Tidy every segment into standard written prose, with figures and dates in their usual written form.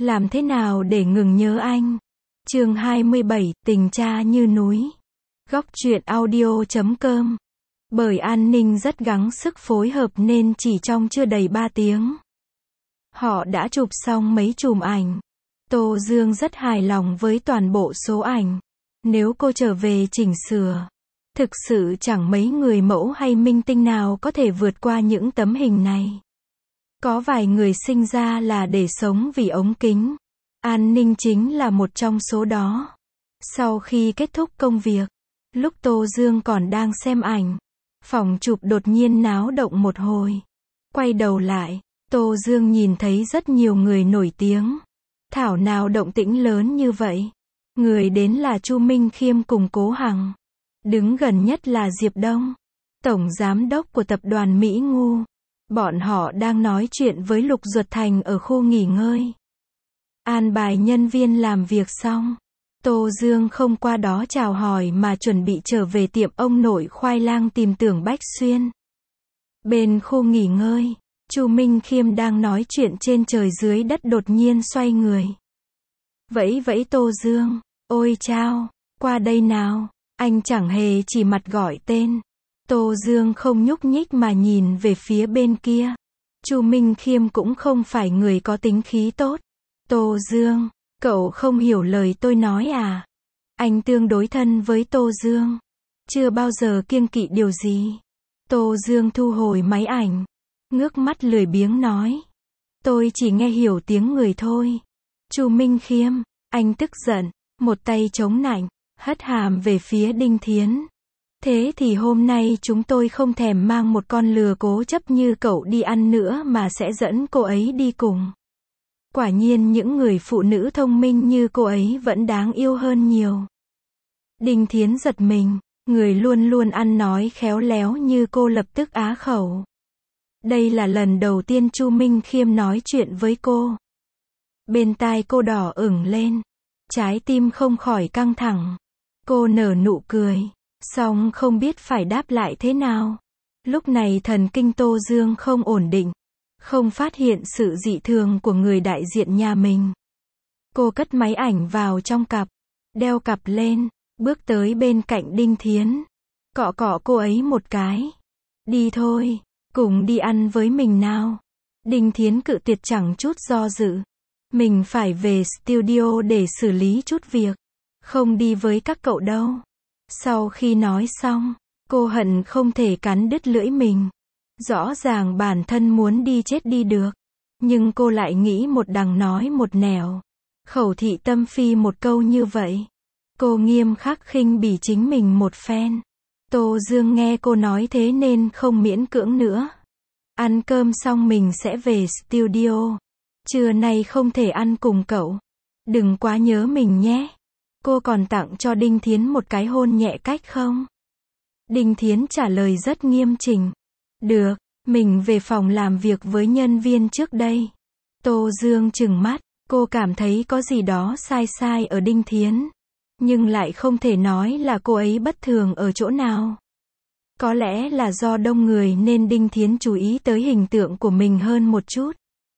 Làm thế nào để ngừng nhớ anh? Chương 27, tình cha như núi. Góc truyện audio.com. Bởi an ninh rất gắng sức phối hợp nên chỉ trong chưa đầy 3 tiếng, họ đã chụp xong mấy chùm ảnh. Tô Dương rất hài lòng với toàn bộ số ảnh. Nếu cô trở về chỉnh sửa, thực sự chẳng mấy người mẫu hay minh tinh nào có thể vượt qua những tấm hình này. Có vài người sinh ra là để sống vì ống kính. An ninh chính là một trong số đó. Sau khi kết thúc công việc, lúc Tô Dương còn đang xem ảnh, phòng chụp đột nhiên náo động một hồi. Quay đầu lại, Tô Dương nhìn thấy rất nhiều người nổi tiếng. Thảo nào động tĩnh lớn như vậy. Người đến là Chu Minh Khiêm cùng Cố Hằng. Đứng gần nhất là Diệp Đông, tổng giám đốc của tập đoàn Mỹ Ngu. Bọn họ đang nói chuyện với Lục Duật Thành ở khu nghỉ ngơi. An bài nhân viên làm việc xong, Tô Dương không qua đó chào hỏi mà chuẩn bị trở về tiệm ông nội khoai lang tìm Tưởng Bách Xuyên. Bên khu nghỉ ngơi, Chu Minh Khiêm đang nói chuyện trên trời dưới đất đột nhiên xoay người. Vẫy vẫy Tô Dương, ôi chao, qua đây nào, anh chẳng hề chỉ mặt gọi tên. Tô Dương không nhúc nhích mà nhìn về phía bên kia. Chu Minh Khiêm cũng không phải người có tính khí tốt. Tô Dương, cậu không hiểu lời tôi nói à? Anh tương đối thân với Tô Dương, chưa bao giờ kiêng kỵ điều gì. Tô Dương thu hồi máy ảnh, ngước mắt lười biếng nói. Tôi chỉ nghe hiểu tiếng người thôi. Chu Minh Khiêm, anh tức giận, một tay chống nạnh, hất hàm về phía Đinh Thiến. Thế thì hôm nay chúng tôi không thèm mang một con lừa cố chấp như cậu đi ăn nữa mà sẽ dẫn cô ấy đi cùng. Quả nhiên những người phụ nữ thông minh như cô ấy vẫn đáng yêu hơn nhiều. Đinh Thiến giật mình, người luôn luôn ăn nói khéo léo như cô lập tức á khẩu. Đây là lần đầu tiên Chu Minh Khiêm nói chuyện với cô. Bên tai cô đỏ ửng lên, trái tim không khỏi căng thẳng. Cô nở nụ cười, song không biết phải đáp lại thế nào. Lúc này thần kinh Tô Dương không ổn định, không phát hiện sự dị thường của người đại diện nhà mình. Cô cất máy ảnh vào trong cặp, đeo cặp lên, bước tới bên cạnh Đinh Thiến, cọ cọ cô ấy một cái. Đi thôi, cùng đi ăn với mình nào. Đinh Thiến cự tuyệt chẳng chút do dự. Mình phải về studio để xử lý chút việc, không đi với các cậu đâu. Sau khi nói xong, cô hận không thể cắn đứt lưỡi mình. Rõ ràng bản thân muốn đi chết đi được, nhưng cô lại nghĩ một đằng nói một nẻo. Khẩu thị tâm phi một câu như vậy. Cô nghiêm khắc khinh bỉ chính mình một phen. Tô Dương nghe cô nói thế nên không miễn cưỡng nữa. Ăn cơm xong mình sẽ về studio. Trưa nay không thể ăn cùng cậu. Đừng quá nhớ mình nhé. Cô còn tặng cho Đinh Thiến một cái hôn nhẹ cách không? Đinh Thiến trả lời rất nghiêm chỉnh. Được, mình về phòng làm việc với nhân viên trước đây. Tô Dương trừng mắt, cô cảm thấy có gì đó sai sai ở Đinh Thiến. Nhưng lại không thể nói là cô ấy bất thường ở chỗ nào. Có lẽ là do đông người nên Đinh Thiến chú ý tới hình tượng của mình hơn một chút.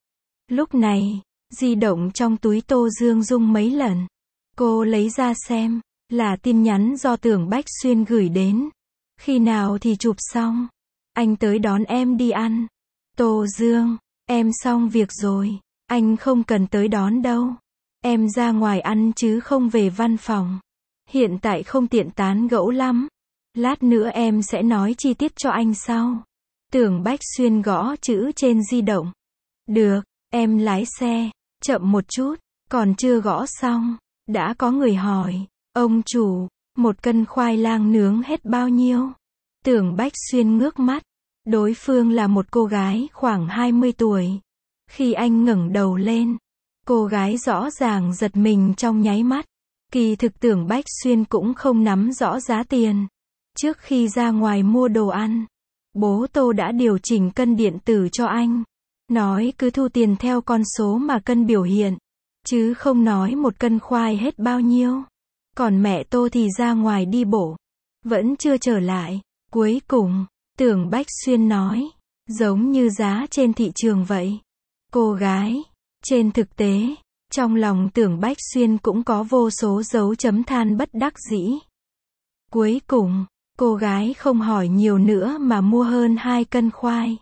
Lúc này, di động trong túi Tô Dương rung mấy lần. Cô lấy ra xem, là tin nhắn do Tưởng Bách Xuyên gửi đến. Khi nào thì chụp xong? Anh tới đón em đi ăn. Tô Dương, em xong việc rồi, anh không cần tới đón đâu. Em ra ngoài ăn chứ không về văn phòng. Hiện tại không tiện tán gẫu lắm. Lát nữa em sẽ nói chi tiết cho anh sau. Tưởng Bách Xuyên gõ chữ trên di động. Được, em lái xe, chậm một chút, còn chưa gõ xong. Đã có người hỏi, ông chủ, 1 cân khoai lang nướng hết bao nhiêu? Tưởng Bách Xuyên ngước mắt. Đối phương là một cô gái khoảng 20 tuổi. Khi anh ngẩng đầu lên, cô gái rõ ràng giật mình trong nháy mắt. Kỳ thực Tưởng Bách Xuyên cũng không nắm rõ giá tiền. Trước khi ra ngoài mua đồ ăn, bố Tô đã điều chỉnh cân điện tử cho anh. Nói cứ thu tiền theo con số mà cân biểu hiện, chứ không nói 1 cân khoai hết bao nhiêu. Còn mẹ Tô thì ra ngoài đi bộ, vẫn chưa trở lại. Cuối cùng, Tưởng Bách Xuyên nói, giống như giá trên thị trường vậy. Cô gái, trên thực tế, Trong lòng Tưởng Bách Xuyên cũng có vô số dấu chấm than bất đắc dĩ. Cuối cùng, cô gái không hỏi nhiều nữa mà mua hơn 2 cân khoai.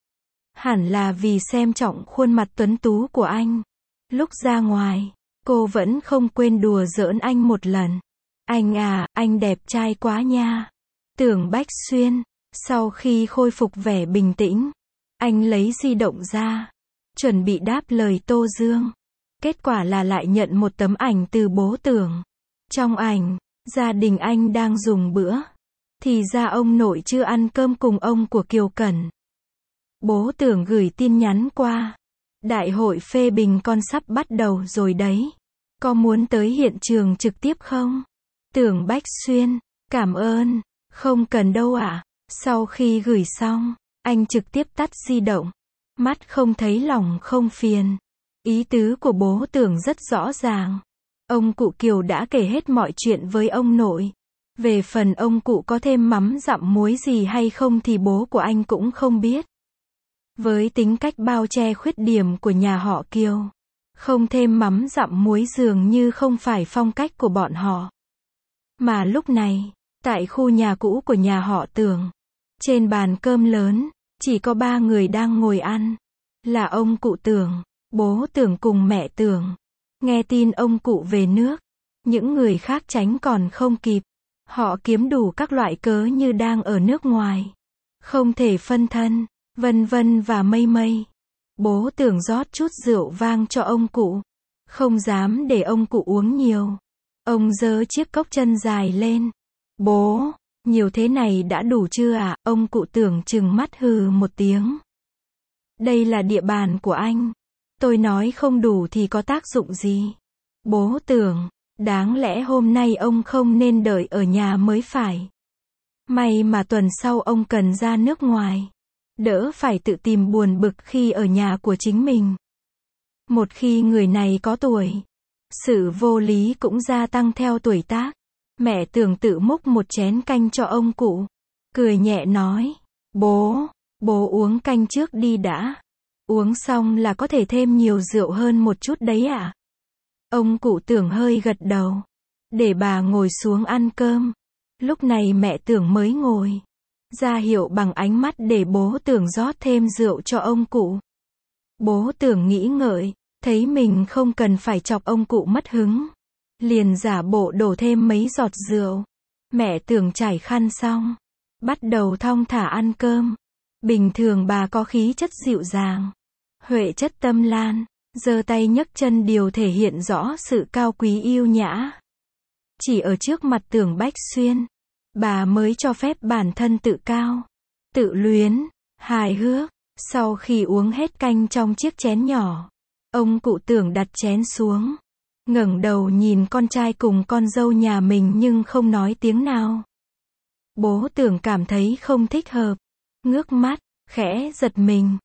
Hẳn là vì xem trọng khuôn mặt tuấn tú của anh. Lúc ra ngoài, cô vẫn không quên đùa giỡn anh một lần. Anh à, anh đẹp trai quá nha. Tưởng Bách Xuyên, sau khi khôi phục vẻ bình tĩnh, anh lấy di động ra, chuẩn bị đáp lời Tô Dương. Kết quả là lại nhận một tấm ảnh từ bố Tưởng. Trong ảnh, gia đình anh đang dùng bữa. Thì ra ông nội chưa ăn cơm cùng ông của Kiều Cẩn. Bố Tưởng gửi tin nhắn qua. Đại hội phê bình con sắp bắt đầu rồi đấy. Có muốn tới hiện trường trực tiếp không? Tưởng Bách Xuyên, cảm ơn, không cần đâu ạ. Sau khi gửi xong, anh trực tiếp tắt di động. Mắt không thấy lòng không phiền. Ý tứ của bố Tưởng rất rõ ràng. Ông cụ Kiều đã kể hết mọi chuyện với ông nội. Về phần ông cụ có thêm mắm dặm muối gì hay không thì bố của anh cũng không biết. Với tính cách bao che khuyết điểm của nhà họ Kiều, không thêm mắm dặm muối dường như không phải phong cách của bọn họ. Mà lúc này, tại khu nhà cũ của nhà họ Tưởng, trên bàn cơm lớn, chỉ có 3 người đang ngồi ăn. Là ông cụ Tưởng, bố Tưởng cùng mẹ Tưởng. Nghe tin ông cụ về nước, những người khác tránh còn không kịp. Họ kiếm đủ các loại cớ như đang ở nước ngoài, không thể phân thân, vân vân và mây mây. Bố Tưởng rót chút rượu vang cho ông cụ, không dám để ông cụ uống nhiều. Ông giơ chiếc cốc chân dài lên. Bố, nhiều thế này đã đủ chưa ạ? Ông cụ Tưởng trừng mắt hừ một tiếng. Đây là địa bàn của anh. Tôi nói không đủ thì có tác dụng gì? Bố Tưởng, đáng lẽ hôm nay ông không nên đợi ở nhà mới phải. May mà tuần sau ông cần ra nước ngoài. Đỡ phải tự tìm buồn bực khi ở nhà của chính mình. Một khi người này có tuổi, sự vô lý cũng gia tăng theo tuổi tác. Mẹ Tưởng tự múc một chén canh cho ông cụ. Cười nhẹ nói, bố uống canh trước đi đã. Uống xong là có thể thêm nhiều rượu hơn một chút đấy ạ. Ông cụ Tưởng hơi gật đầu. Để bà ngồi xuống ăn cơm. Lúc này mẹ Tưởng mới ngồi. Ra hiệu bằng ánh mắt để bố Tưởng rót thêm rượu cho ông cụ. Bố Tưởng nghĩ ngợi, thấy mình không cần phải chọc ông cụ mất hứng. Liền giả bộ đổ thêm mấy giọt rượu. Mẹ Tưởng trải khăn xong, bắt đầu thong thả ăn cơm. Bình thường bà có khí chất dịu dàng, huệ chất tâm lan, giơ tay nhấc chân đều thể hiện rõ sự cao quý yêu nhã. Chỉ ở trước mặt Tưởng Bách Xuyên, bà mới cho phép bản thân tự cao, tự luyến, hài hước. Sau khi uống hết canh trong chiếc chén nhỏ, ông cụ Tưởng đặt chén xuống, ngẩng đầu nhìn con trai cùng con dâu nhà mình nhưng không nói tiếng nào. Bố Tưởng cảm thấy không thích hợp, ngước mắt, khẽ giật mình.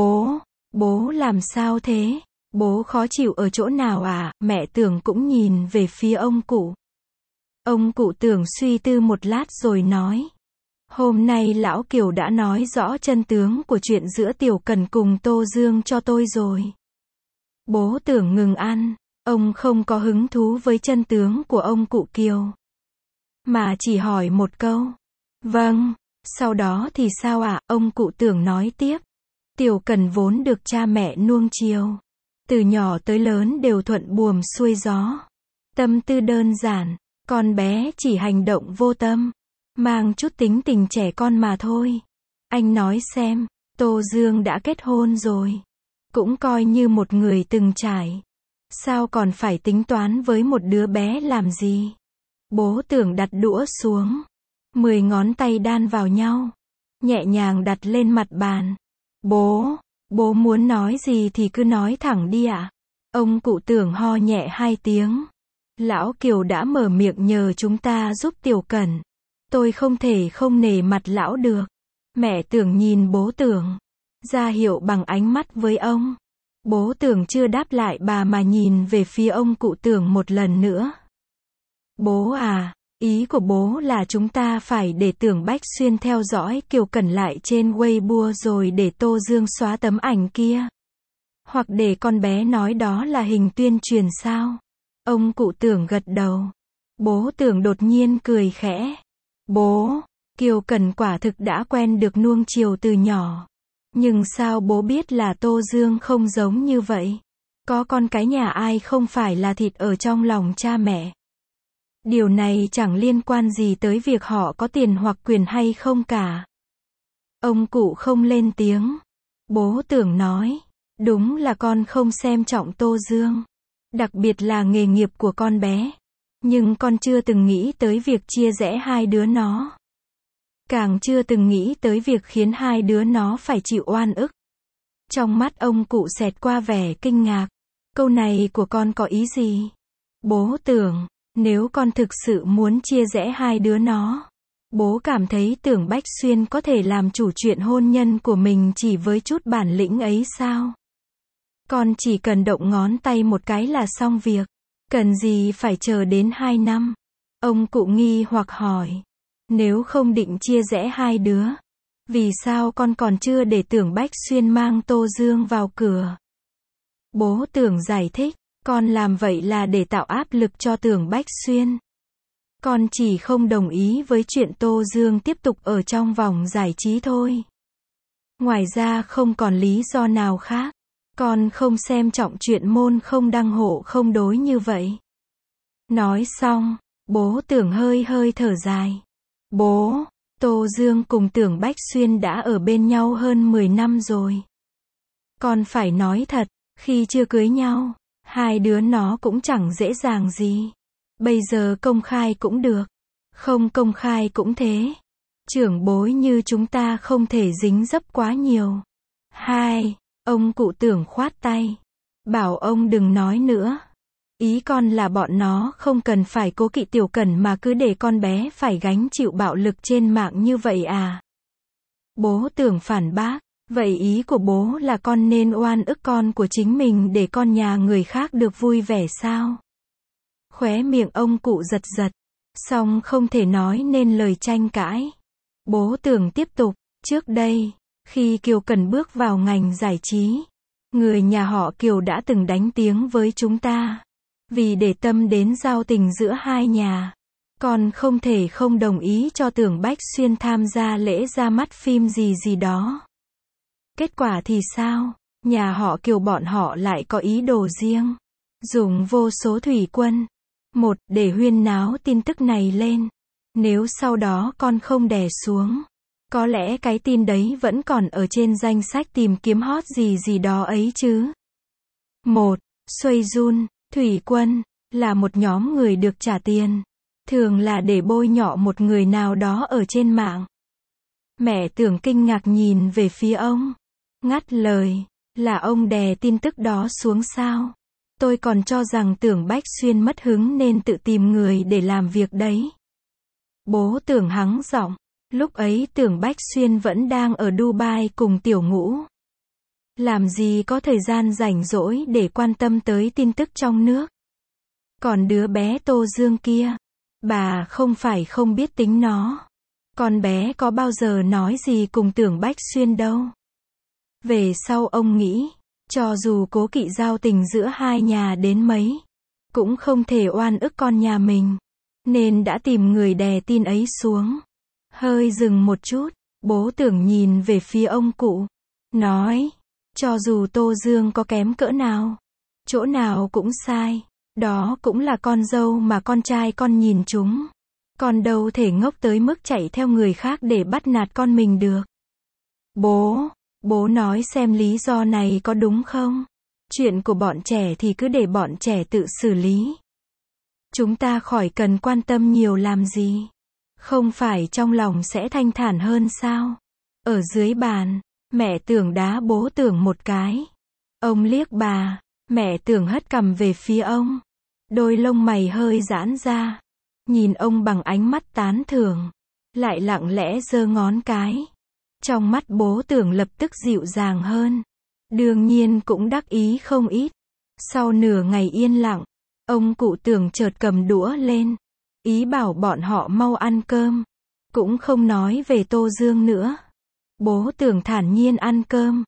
Bố làm sao thế? Bố khó chịu ở chỗ nào à? Mẹ Tưởng cũng nhìn về phía ông cụ. Ông cụ Tưởng suy tư một lát rồi nói. Hôm nay lão Kiều đã nói rõ chân tướng của chuyện giữa Tiểu Cẩn cùng Tô Dương cho tôi rồi. Bố Tưởng ngừng ăn. Ông không có hứng thú với chân tướng của ông cụ Kiều, mà chỉ hỏi một câu. Vâng, sau đó thì sao ạ? Ông cụ Tưởng nói tiếp. Tiểu Cẩn vốn được cha mẹ nuông chiều. Từ nhỏ tới lớn đều thuận buồm xuôi gió. Tâm tư đơn giản, con bé chỉ hành động vô tâm, mang chút tính tình trẻ con mà thôi. Anh nói xem, Tô Dương đã kết hôn rồi, cũng coi như một người từng trải. Sao còn phải tính toán với một đứa bé làm gì? Bố Tưởng đặt đũa xuống, 10 ngón tay đan vào nhau, nhẹ nhàng đặt lên mặt bàn. Bố muốn nói gì thì cứ nói thẳng đi ạ. Ông cụ Tưởng ho nhẹ 2 tiếng. Lão Kiều đã mở miệng nhờ chúng ta giúp Tiểu Cẩn. Tôi không thể không nể mặt lão được. Mẹ Tưởng nhìn bố Tưởng, ra hiệu bằng ánh mắt với ông. Bố Tưởng chưa đáp lại bà mà nhìn về phía ông cụ Tưởng một lần nữa. Bố à, ý của bố là chúng ta phải để Tưởng Bách Xuyên theo dõi Kiều Cẩn lại trên Weibo rồi để Tô Dương xóa tấm ảnh kia. Hoặc để con bé nói đó là hình tuyên truyền sao? Ông cụ Tưởng gật đầu. Bố Tưởng đột nhiên cười khẽ. Bố, Kiều Cần quả thực đã quen được nuông chiều từ nhỏ. Nhưng sao bố biết là Tô Dương không giống như vậy? Có con cái nhà ai không phải là thịt ở trong lòng cha mẹ. Điều này chẳng liên quan gì tới việc họ có tiền hoặc quyền hay không cả. Ông cụ không lên tiếng. Bố Tưởng nói, đúng là con không xem trọng Tô Dương. Đặc biệt là nghề nghiệp của con bé. Nhưng con chưa từng nghĩ tới việc chia rẽ hai đứa nó. Càng chưa từng nghĩ tới việc khiến hai đứa nó phải chịu oan ức. Trong mắt ông cụ xẹt qua vẻ kinh ngạc. Câu này của con có ý gì? Bố Tưởng, nếu con thực sự muốn chia rẽ hai đứa nó, bố cảm thấy Tưởng Bách Xuyên có thể làm chủ chuyện hôn nhân của mình chỉ với chút bản lĩnh ấy sao? Con chỉ cần động ngón tay một cái là xong việc. Cần gì phải chờ đến 2 năm? Ông cụ nghi hoặc hỏi. Nếu không định chia rẽ hai đứa, vì sao con còn chưa để Tưởng Bách Xuyên mang Tô Dương vào cửa? Bố Tưởng giải thích, con làm vậy là để tạo áp lực cho Tưởng Bách Xuyên. Con chỉ không đồng ý với chuyện Tô Dương tiếp tục ở trong vòng giải trí thôi. Ngoài ra không còn lý do nào khác. Con không xem trọng chuyện môn không đăng hộ không đối như vậy. Nói xong, bố Tưởng hơi thở dài. Bố, Tô Dương cùng Tưởng Bách Xuyên đã ở bên nhau hơn 10 năm rồi. Con phải nói thật, khi chưa cưới nhau, hai đứa nó cũng chẳng dễ dàng gì. Bây giờ công khai cũng được, không công khai cũng thế. Trưởng bối như chúng ta không thể dính dấp quá nhiều. Ông cụ Tưởng khoát tay. Bảo ông đừng nói nữa. Ý con là bọn nó không cần phải cố kỵ Tiểu Cẩn mà cứ để con bé phải gánh chịu bạo lực trên mạng như vậy à? Bố Tưởng phản bác. Vậy ý của bố là con nên oan ức con của chính mình để con nhà người khác được vui vẻ sao? Khóe miệng ông cụ giật giật. Xong không thể nói nên lời tranh cãi. Bố Tưởng tiếp tục. Trước đây, khi Kiều Cần bước vào ngành giải trí, người nhà họ Kiều đã từng đánh tiếng với chúng ta. Vì để tâm đến giao tình giữa hai nhà, con không thể không đồng ý cho Tưởng Bách Xuyên tham gia lễ ra mắt phim gì đó. Kết quả thì sao? Nhà họ Kiều bọn họ lại có ý đồ riêng. Dùng vô số thủy quân. Để huyên náo tin tức này lên. Nếu sau đó con không đè xuống, có lẽ cái tin đấy vẫn còn ở trên danh sách tìm kiếm hot gì đó ấy chứ. Xuây Jun, thủy quân, là một nhóm người được trả tiền. Thường là để bôi nhọ một người nào đó ở trên mạng. Mẹ Tưởng kinh ngạc nhìn về phía ông. Ngắt lời, là ông đè tin tức đó xuống sao? Tôi còn cho rằng Tưởng Bách Xuyên mất hứng nên tự tìm người để làm việc đấy. Bố Tưởng hắng giọng. Lúc ấy Tưởng Bách Xuyên vẫn đang ở Dubai cùng Tiểu Ngũ. Làm gì có thời gian rảnh rỗi để quan tâm tới tin tức trong nước. Còn đứa bé Tô Dương kia, bà không phải không biết tính nó. Con bé có bao giờ nói gì cùng Tưởng Bách Xuyên đâu. Về sau ông nghĩ, cho dù cố kỵ giao tình giữa hai nhà đến mấy, cũng không thể oan ức con nhà mình. Nên đã tìm người đè tin ấy xuống. Hơi dừng một chút, bố Tưởng nhìn về phía ông cụ. Nói, cho dù Tô Dương có kém cỡ nào, chỗ nào cũng sai. Đó cũng là con dâu mà con trai con nhìn chúng. Con đâu thể ngốc tới mức chạy theo người khác để bắt nạt con mình được. Bố nói xem lý do này có đúng không? Chuyện của bọn trẻ thì cứ để bọn trẻ tự xử lý. Chúng ta khỏi cần quan tâm nhiều làm gì. Không phải trong lòng sẽ thanh thản hơn sao? Ở dưới bàn, mẹ Tưởng đá bố Tưởng một cái. Ông liếc bà, mẹ Tưởng hất cằm về phía ông. Đôi lông mày hơi giãn ra. Nhìn ông bằng ánh mắt tán thưởng. Lại lặng lẽ giơ ngón cái. Trong mắt bố Tưởng lập tức dịu dàng hơn. Đương nhiên cũng đắc ý không ít. Sau nửa ngày yên lặng, ông cụ Tưởng chợt cầm đũa lên. Ý bảo bọn họ mau ăn cơm. Cũng không nói về Tô Dương nữa. Bố Tưởng thản nhiên ăn cơm.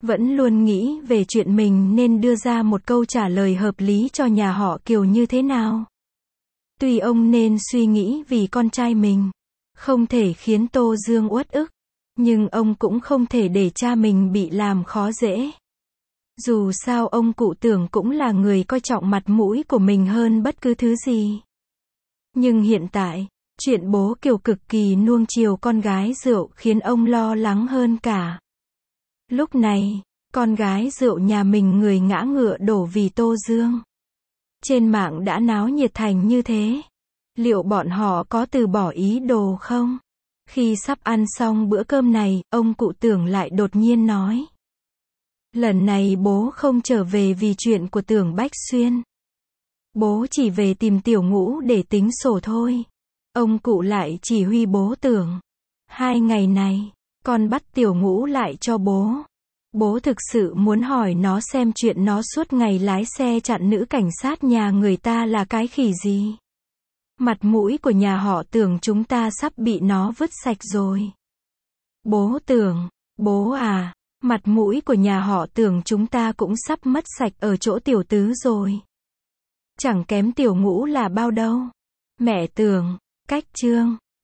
Vẫn luôn nghĩ về chuyện mình nên đưa ra một câu trả lời hợp lý cho nhà họ Kiều như thế nào. Tuy ông nên suy nghĩ vì con trai mình, không thể khiến Tô Dương uất ức, nhưng ông cũng không thể để cha mình bị làm khó dễ. Dù sao ông cụ Tưởng cũng là người coi trọng mặt mũi của mình hơn bất cứ thứ gì. Nhưng hiện tại, chuyện bố Kiều cực kỳ nuông chiều con gái Rượu khiến ông lo lắng hơn cả. Lúc này, con gái Rượu nhà mình người ngã ngựa đổ vì Tô Dương. Trên mạng đã náo nhiệt thành như thế. Liệu bọn họ có từ bỏ ý đồ không? Khi sắp ăn xong bữa cơm này, ông cụ Tưởng lại đột nhiên nói. Lần này bố không trở về vì chuyện của Tưởng Bách Xuyên. Bố chỉ về tìm Tiểu Ngũ để tính sổ thôi. Ông cụ lại chỉ huy bố Tưởng. 2 ngày này, con bắt Tiểu Ngũ lại cho bố. Bố thực sự muốn hỏi nó xem chuyện nó suốt ngày lái xe chặn nữ cảnh sát nhà người ta là cái khỉ gì. Mặt mũi của nhà họ Tưởng chúng ta sắp bị nó vứt sạch rồi. Bố Tưởng, bố à, mặt mũi của nhà họ Tưởng chúng ta cũng sắp mất sạch ở chỗ tiểu tứ rồi. Chẳng kém Tiểu Ngũ là bao đâu. Mẹ Tưởng, cách Trương.